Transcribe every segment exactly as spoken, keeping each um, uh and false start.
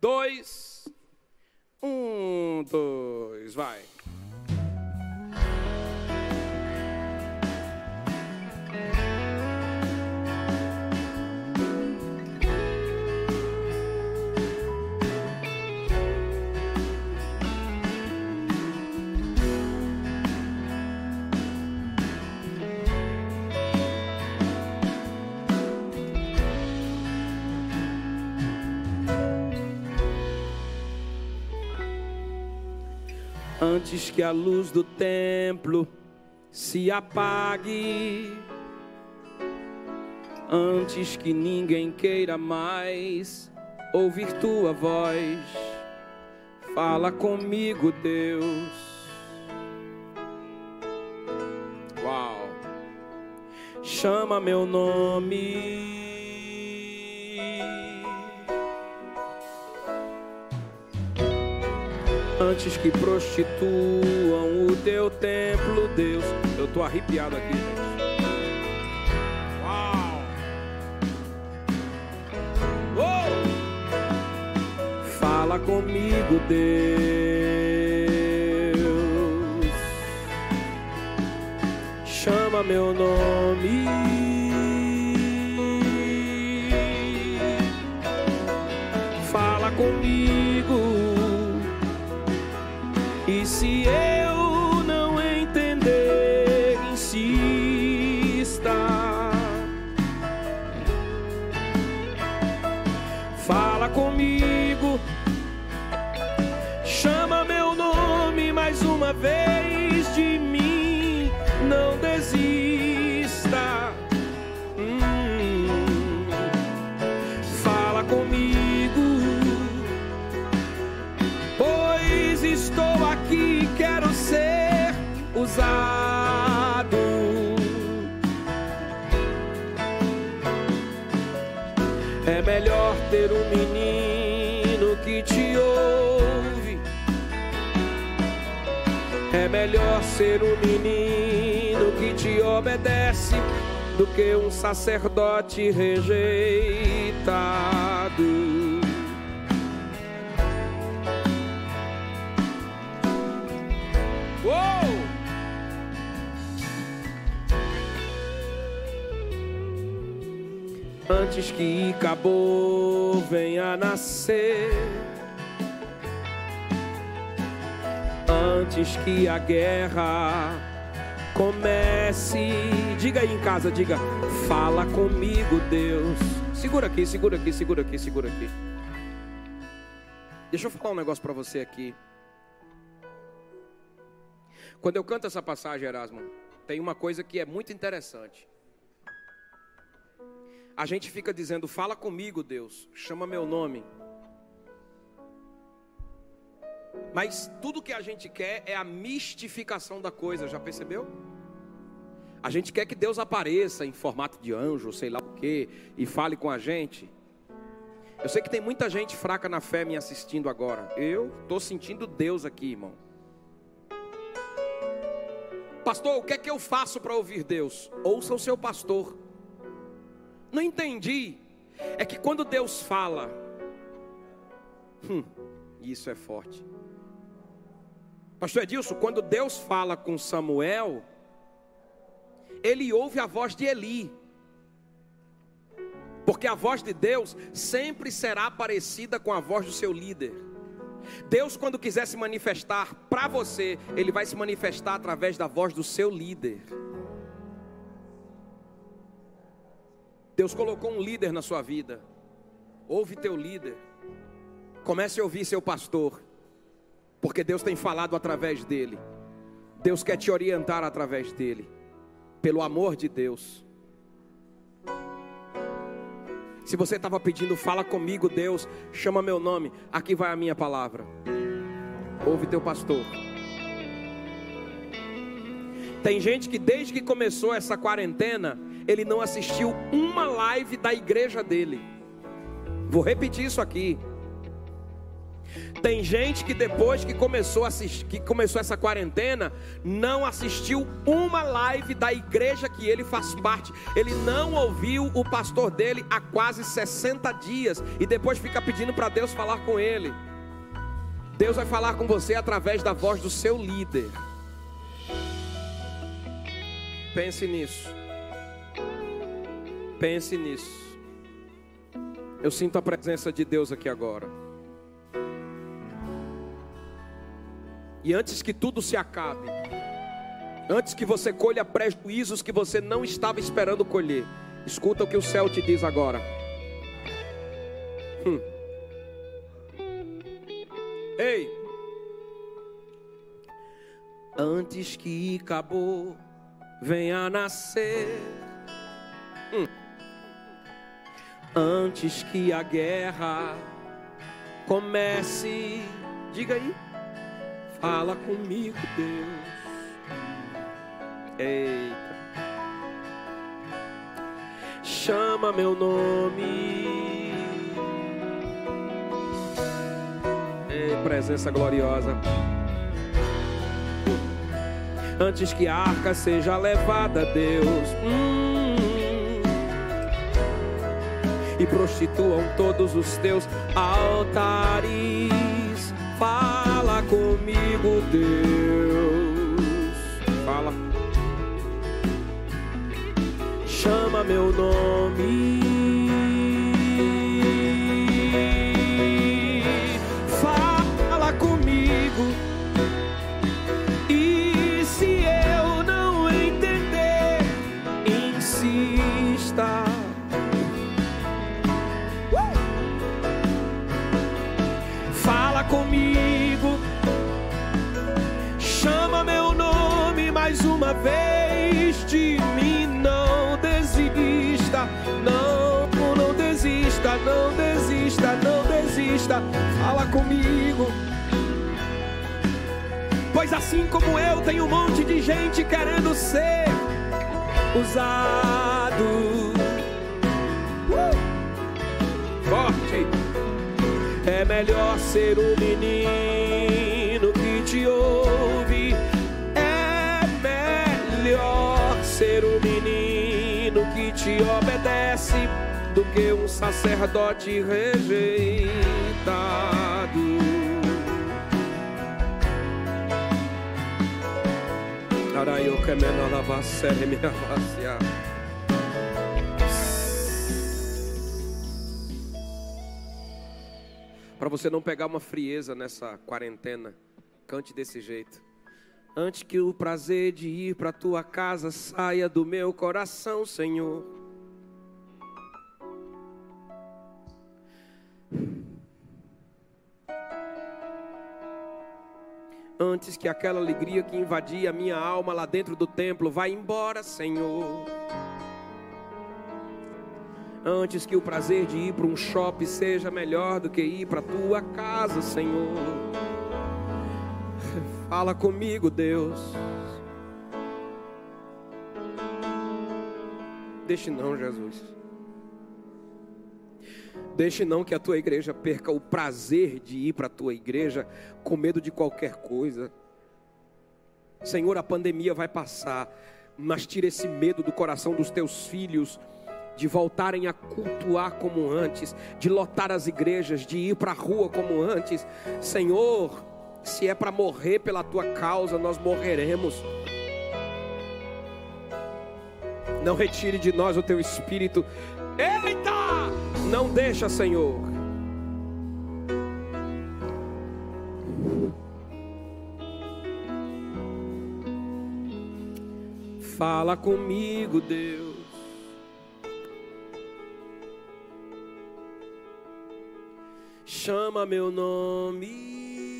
dois. Um, dois, vai. Antes que a luz do templo se apague, antes que ninguém queira mais ouvir tua voz, fala comigo, Deus. Uau! Chama meu nome. Antes que prostituam o teu templo, Deus. Eu tô arrepiado aqui, gente. Uau! Oh! Fala comigo, Deus. Chama meu nome. Fala comigo. E se eu não entender, insista. Fala comigo. Chama meu nome mais uma vez de mim. Não desista. Hum. Fala comigo. Pois estou aqui, quero ser usado. É melhor ter um menino que te ouve. É melhor ser um menino que te obedece do que um sacerdote rejeitado. Antes que Icabô venha nascer, antes que a guerra comece, diga aí em casa, diga, fala comigo, Deus. Segura aqui, segura aqui, segura aqui, segura aqui. Deixa eu falar um negócio pra você aqui. Quando eu canto essa passagem, Erasmo, tem uma coisa que é muito interessante. A gente fica dizendo, fala comigo, Deus, chama meu nome. Mas tudo que a gente quer é a mistificação da coisa, já percebeu? A gente quer que Deus apareça em formato de anjo, sei lá o quê, e fale com a gente. Eu sei que tem muita gente fraca na fé me assistindo agora. Eu estou sentindo Deus aqui, irmão. Pastor, o que é que eu faço para ouvir Deus? Ouça o seu pastor. Não entendi. É que quando Deus fala, hum, isso é forte. Pastor Edilson, quando Deus fala com Samuel, ele ouve a voz de Eli. Porque a voz de Deus sempre será parecida com a voz do seu líder. Deus, quando quiser se manifestar para você, Ele vai se manifestar através da voz do seu líder. Deus colocou um líder na sua vida. Ouve teu líder. Comece a ouvir seu pastor. Porque Deus tem falado através dele. Deus quer te orientar através dele. Pelo amor de Deus. Se você estava pedindo, fala comigo, Deus, chama meu nome. Aqui vai a minha palavra. Ouve teu pastor. Tem gente que desde que começou essa quarentena, ele não assistiu uma live da igreja dele. Vou repetir isso aqui. Tem gente que depois que começou, a assistir, que começou essa quarentena, não assistiu uma live da igreja que ele faz parte. Ele não ouviu o pastor dele há quase sessenta dias. E depois fica pedindo para Deus falar com ele. Deus vai falar com você através da voz do seu líder. Pense nisso. Pense nisso. Eu sinto a presença de Deus aqui agora. E antes que tudo se acabe, antes que você colha prejuízos que você não estava esperando colher, escuta o que o céu te diz agora. Hum. Ei! Antes que acabou venha nascer. Hum. Antes que a guerra comece, diga aí, fala comigo, Deus. Eita. Chama meu nome. Ei, presença gloriosa. Antes que a arca seja levada, Deus, hum, e prostituam todos os teus altares. Fala comigo, Deus. Fala. Chama meu nome. Fala comigo. E se eu não entender, insista. Uh! Fala comigo. Chama meu nome mais uma vez. De mim não desista. Não, não desista. Não desista, não desista. Fala comigo. Pois assim como eu, tem um monte de gente querendo ser usado. Uh! Forte. É melhor ser um menino que te ouve. É melhor ser um menino que te obedece do que um sacerdote rejeitado. Para você não pegar uma frieza nessa quarentena, cante desse jeito. Antes que o prazer de ir para tua casa saia do meu coração, Senhor. Antes que aquela alegria que invadia a minha alma lá dentro do templo vá embora, Senhor. Antes que o prazer de ir para um shopping seja melhor do que ir para a tua casa, Senhor. Fala comigo, Deus. Deixe não, Jesus. Deixe não que a tua igreja perca o prazer de ir para a tua igreja com medo de qualquer coisa. Senhor, a pandemia vai passar, mas tira esse medo do coração dos teus filhos de voltarem a cultuar como antes, de lotar as igrejas, de ir para a rua como antes. Senhor, se é para morrer pela tua causa, nós morreremos. Não retire de nós o teu espírito. Eita! Não deixa, Senhor. Fala comigo, Deus. Chama meu nome.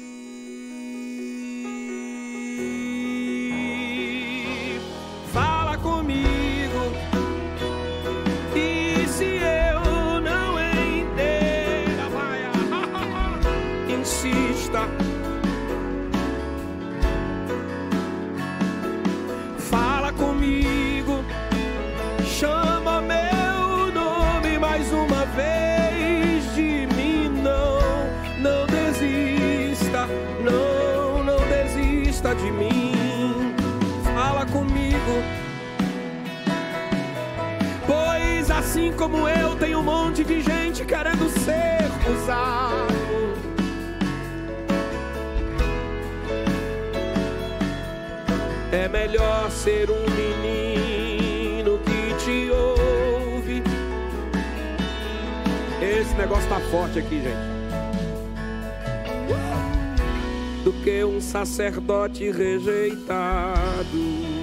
Fala comigo. E se eu não entender, vai, insista. Fala comigo. Chama meu nome mais uma vez. De mim não, não desista. assim como eu, tem um monte de gente querendo ser usado. É melhor ser um menino que te ouve. Esse negócio tá forte aqui, gente. Do que um sacerdote rejeitado.